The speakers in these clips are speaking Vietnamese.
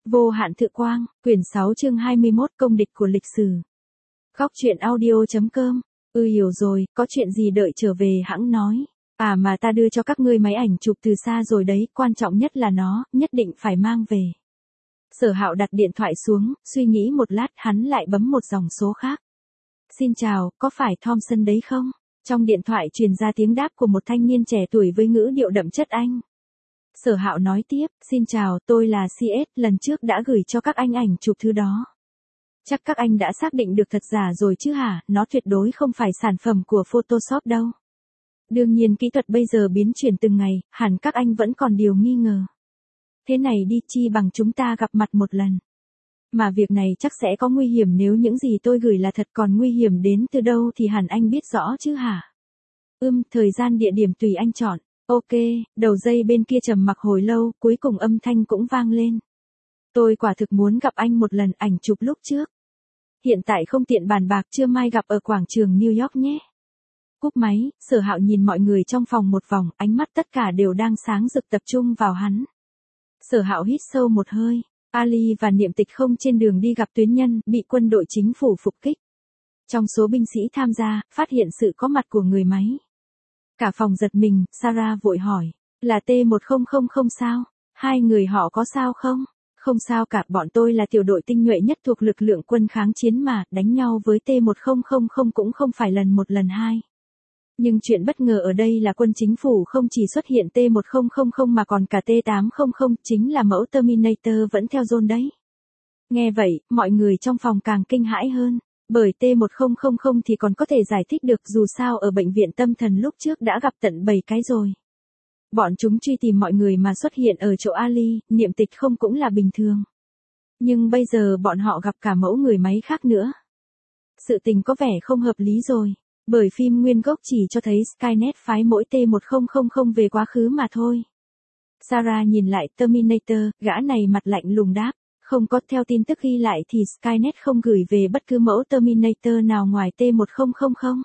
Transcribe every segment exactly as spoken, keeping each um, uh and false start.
Vô hạn thực quang, quyển sáu chương hai mươi mốt công địch của lịch sử. Góc truyện audio.com. Ừ hiểu rồi, có chuyện gì đợi trở về hãng nói. À mà ta đưa cho các ngươi máy ảnh chụp từ xa rồi đấy, quan trọng nhất là nó, nhất định phải mang về. Sở Hạo đặt điện thoại xuống, suy nghĩ một lát hắn lại bấm một dòng số khác. Xin chào, có phải Thompson đấy không? Trong điện thoại truyền ra tiếng đáp của một thanh niên trẻ tuổi với ngữ điệu đậm chất Anh. Sở Hạo nói tiếp, xin chào, tôi là xê ét, lần trước đã gửi cho các anh ảnh chụp thứ đó. Chắc các anh đã xác định được thật giả rồi chứ hả, nó tuyệt đối không phải sản phẩm của Photoshop đâu. Đương nhiên kỹ thuật bây giờ biến chuyển từng ngày, hẳn các anh vẫn còn điều nghi ngờ. Thế này đi, chi bằng chúng ta gặp mặt một lần. Mà việc này chắc sẽ có nguy hiểm, nếu những gì tôi gửi là thật, còn nguy hiểm đến từ đâu thì hẳn anh biết rõ chứ hả? Ừm, thời gian địa điểm tùy anh chọn. Ok, đầu dây bên kia trầm mặc hồi lâu, cuối cùng âm thanh cũng vang lên. Tôi quả thực muốn gặp anh một lần, ảnh chụp lúc trước. Hiện tại không tiện bàn bạc, trưa mai gặp ở quảng trường New York nhé. Cúp máy, Sở Hạo nhìn mọi người trong phòng một vòng, ánh mắt tất cả đều đang sáng rực tập trung vào hắn. Sở Hạo hít sâu một hơi, Ali và Niệm Tịch không trên đường đi gặp tuyến nhân, bị quân đội chính phủ phục kích. Trong số binh sĩ tham gia, phát hiện sự có mặt của người máy. Cả phòng giật mình, Sarah vội hỏi, là T một không không không sao? Hai người họ có sao không? Không sao cả, bọn tôi là tiểu đội tinh nhuệ nhất thuộc lực lượng quân kháng chiến mà, đánh nhau với T một không không không cũng không phải lần một lần hai. Nhưng chuyện bất ngờ ở đây là quân chính phủ không chỉ xuất hiện T một không không không mà còn cả T tám không không, chính là mẫu Terminator vẫn theo John đấy. Nghe vậy, mọi người trong phòng càng kinh hãi hơn. Bởi T một không không không thì còn có thể giải thích được, dù sao ở bệnh viện tâm thần lúc trước đã gặp tận bảy cái rồi. Bọn chúng truy tìm mọi người mà xuất hiện ở chỗ Ali, Niệm Tịch không cũng là bình thường. Nhưng bây giờ bọn họ gặp cả mẫu người máy khác nữa. Sự tình có vẻ không hợp lý rồi, bởi phim nguyên gốc chỉ cho thấy Skynet phái mỗi T một không không không về quá khứ mà thôi. Sarah nhìn lại Terminator, gã này mặt lạnh lùng đáp. Không có, theo tin tức ghi lại thì Skynet không gửi về bất cứ mẫu Terminator nào ngoài T một không không không.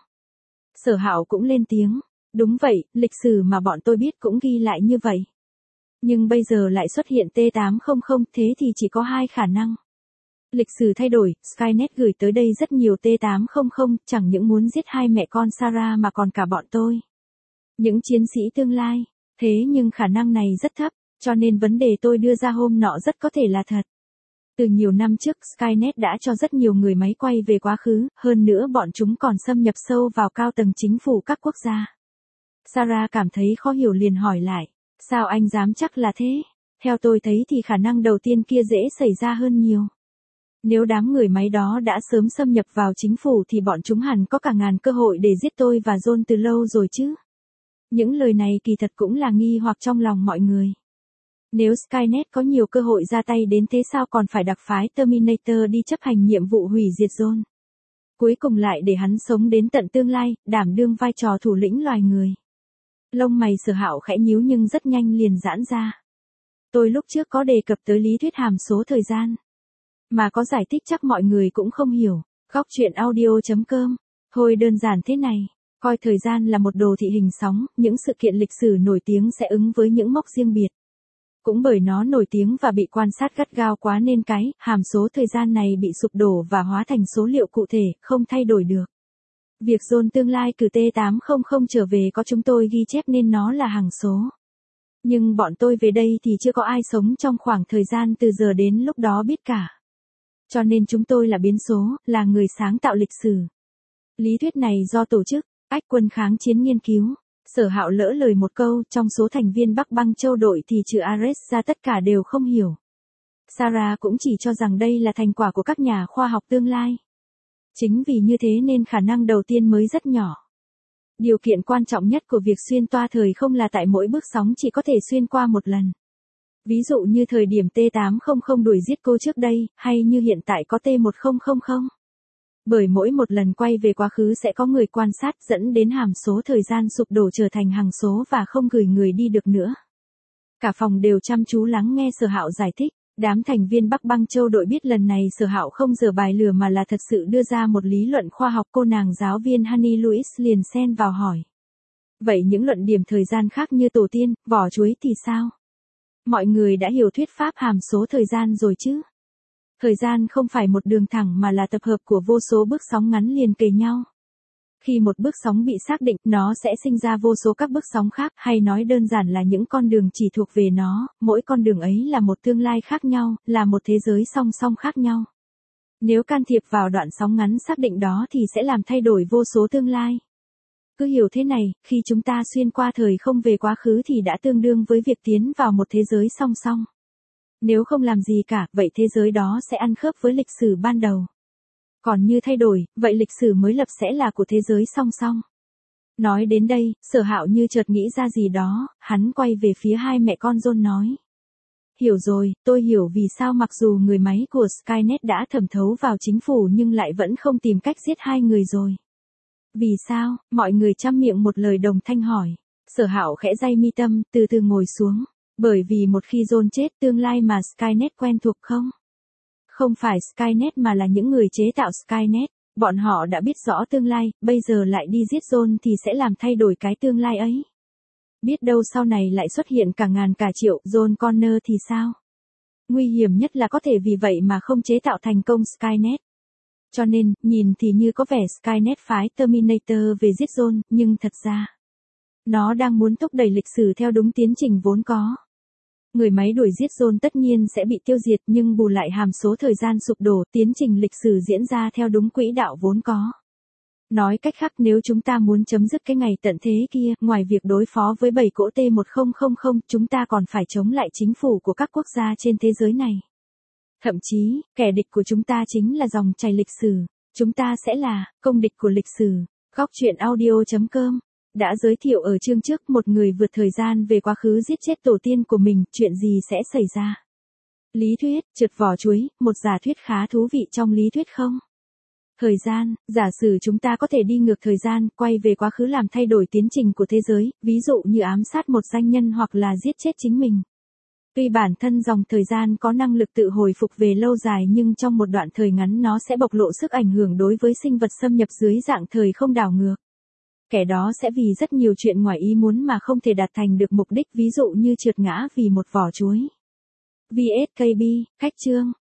Sở Hạo cũng lên tiếng. Đúng vậy, lịch sử mà bọn tôi biết cũng ghi lại như vậy. Nhưng bây giờ lại xuất hiện T tám không không, thế thì chỉ có hai khả năng. Lịch sử thay đổi, Skynet gửi tới đây rất nhiều T tám không không, chẳng những muốn giết hai mẹ con Sarah mà còn cả bọn tôi. Những chiến sĩ tương lai. Thế nhưng khả năng này rất thấp, cho nên vấn đề tôi đưa ra hôm nọ rất có thể là thật. Từ nhiều năm trước, Skynet đã cho rất nhiều người máy quay về quá khứ, hơn nữa bọn chúng còn xâm nhập sâu vào cao tầng chính phủ các quốc gia. Sarah cảm thấy khó hiểu liền hỏi lại, sao anh dám chắc là thế? Theo tôi thấy thì khả năng đầu tiên kia dễ xảy ra hơn nhiều. Nếu đám người máy đó đã sớm xâm nhập vào chính phủ thì bọn chúng hẳn có cả ngàn cơ hội để giết tôi và John từ lâu rồi chứ. Những lời này kỳ thật cũng là nghi hoặc trong lòng mọi người. Nếu Skynet có nhiều cơ hội ra tay đến thế sao còn phải đặc phái Terminator đi chấp hành nhiệm vụ hủy diệt John? Cuối cùng lại để hắn sống đến tận tương lai, đảm đương vai trò thủ lĩnh loài người. Lông mày Sở Hạo khẽ nhíu nhưng rất nhanh liền giãn ra. Tôi lúc trước có đề cập tới lý thuyết hàm số thời gian. Mà có giải thích chắc mọi người cũng không hiểu. Góc truyện audio.com. Thôi đơn giản thế này. Coi thời gian là một đồ thị hình sóng, những sự kiện lịch sử nổi tiếng sẽ ứng với những mốc riêng biệt. Cũng bởi nó nổi tiếng và bị quan sát gắt gao quá nên cái hàm số thời gian này bị sụp đổ và hóa thành số liệu cụ thể, không thay đổi được. Việc John tương lai cử T tám không không trở về có chúng tôi ghi chép nên nó là hằng số. Nhưng bọn tôi về đây thì chưa có ai sống trong khoảng thời gian từ giờ đến lúc đó biết cả. Cho nên chúng tôi là biến số, là người sáng tạo lịch sử. Lý thuyết này do tổ chức Ách quân kháng chiến nghiên cứu. Sở Hạo lỡ lời một câu, trong số thành viên Bắc Băng Châu đội thì trừ Ares ra tất cả đều không hiểu. Sarah cũng chỉ cho rằng đây là thành quả của các nhà khoa học tương lai. Chính vì như thế nên khả năng đầu tiên mới rất nhỏ. Điều kiện quan trọng nhất của việc xuyên toa thời không là tại mỗi bước sóng chỉ có thể xuyên qua một lần. Ví dụ như thời điểm T tám không không đuổi giết cô trước đây, hay như hiện tại có T một không không không. Bởi mỗi một lần quay về quá khứ sẽ có người quan sát dẫn đến hàm số thời gian sụp đổ trở thành hằng số và không gửi người đi được nữa. Cả phòng đều chăm chú lắng nghe Sở Hạo giải thích. Đám thành viên Bắc Băng Châu đội biết lần này Sở Hạo không giở bài lừa mà là thật sự đưa ra một lý luận khoa học. Cô nàng giáo viên Honey Louis liền xen vào hỏi. Vậy những luận điểm thời gian khác như tổ tiên, vỏ chuối thì sao? Mọi người đã hiểu thuyết pháp hàm số thời gian rồi chứ? Thời gian không phải một đường thẳng mà là tập hợp của vô số bước sóng ngắn liền kề nhau. Khi một bước sóng bị xác định, nó sẽ sinh ra vô số các bước sóng khác, hay nói đơn giản là những con đường chỉ thuộc về nó, mỗi con đường ấy là một tương lai khác nhau, là một thế giới song song khác nhau. Nếu can thiệp vào đoạn sóng ngắn xác định đó thì sẽ làm thay đổi vô số tương lai. Cứ hiểu thế này, khi chúng ta xuyên qua thời không về quá khứ thì đã tương đương với việc tiến vào một thế giới song song. Nếu không làm gì cả, vậy thế giới đó sẽ ăn khớp với lịch sử ban đầu. Còn như thay đổi, vậy lịch sử mới lập sẽ là của thế giới song song. Nói đến đây, Sở Hạo như chợt nghĩ ra gì đó, hắn quay về phía hai mẹ con John nói. Hiểu rồi, tôi hiểu vì sao mặc dù người máy của Skynet đã thẩm thấu vào chính phủ nhưng lại vẫn không tìm cách giết hai người rồi. Vì sao? Mọi người chăm miệng một lời đồng thanh hỏi. Sở Hạo khẽ day mi tâm, từ từ ngồi xuống. Bởi vì một khi John chết, tương lai mà Skynet quen thuộc không? Không phải Skynet mà là những người chế tạo Skynet. Bọn họ đã biết rõ tương lai, bây giờ lại đi giết John thì sẽ làm thay đổi cái tương lai ấy. Biết đâu sau này lại xuất hiện cả ngàn cả triệu John Connor thì sao? Nguy hiểm nhất là có thể vì vậy mà không chế tạo thành công Skynet. Cho nên, nhìn thì như có vẻ Skynet phái Terminator về giết John, nhưng thật ra, nó đang muốn thúc đẩy lịch sử theo đúng tiến trình vốn có. Người máy đuổi giết John tất nhiên sẽ bị tiêu diệt nhưng bù lại hàm số thời gian sụp đổ, tiến trình lịch sử diễn ra theo đúng quỹ đạo vốn có. Nói cách khác nếu chúng ta muốn chấm dứt cái ngày tận thế kia, ngoài việc đối phó với bảy cỗ T một không không không, chúng ta còn phải chống lại chính phủ của các quốc gia trên thế giới này. Thậm chí, kẻ địch của chúng ta chính là dòng chảy lịch sử. Chúng ta sẽ là công địch của lịch sử. Góc truyện audio chấm com đã giới thiệu ở chương trước một người vượt thời gian về quá khứ giết chết tổ tiên của mình, chuyện gì sẽ xảy ra? Lý thuyết, trượt vỏ chuối, một giả thuyết khá thú vị trong lý thuyết không? Thời gian, giả sử chúng ta có thể đi ngược thời gian, quay về quá khứ làm thay đổi tiến trình của thế giới, ví dụ như ám sát một danh nhân hoặc là giết chết chính mình. Tuy bản thân dòng thời gian có năng lực tự hồi phục về lâu dài nhưng trong một đoạn thời ngắn nó sẽ bộc lộ sức ảnh hưởng đối với sinh vật xâm nhập dưới dạng thời không đảo ngược. Kẻ đó sẽ vì rất nhiều chuyện ngoài ý muốn mà không thể đạt thành được mục đích, ví dụ như trượt ngã vì một vỏ chuối. vê ét ca bê, cách chương.